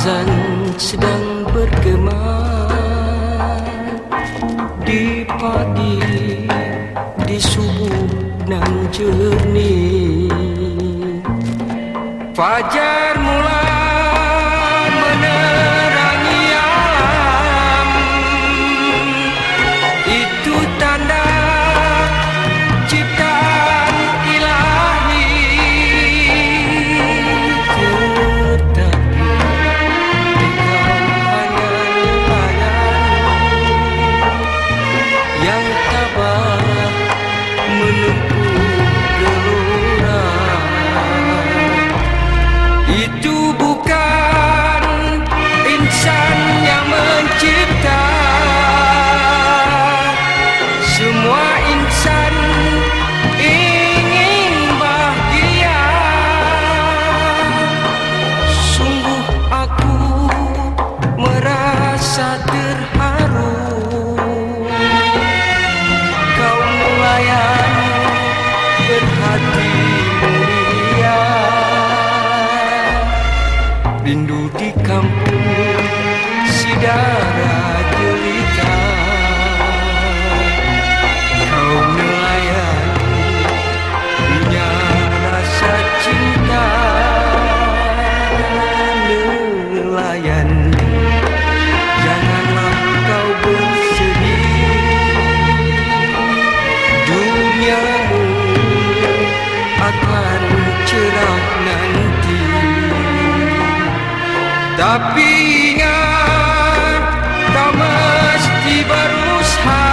Azan sedang bergema di pagi, di subuh nan jernih. Fajar mulai menerangi alam, itu tanda ciptaan ilahi. Tetapi engkau hanya nelayan yang tabah menempuh gelora. Itu bukan insan yang mencipta. Semua insan ingin bahagia. Sungguh aku merasa terharu. Kau nelayan berhati mulia. Rindu di kampung Sidara Jelita. Kau nelayan punya rasa cinta. Nelayan, janganlah kau bersedih. Duniamu akan cerah nanti. Tapi ingat, kau mesti berusaha,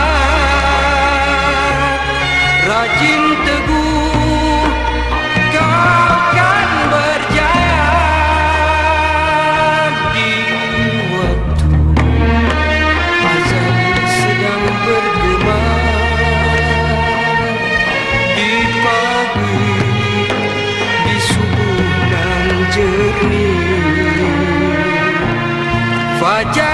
rajin teguh, kau akan berjaya. Di waktu azan sedang bergema, di pagi, di subuh nan jernih. Fajar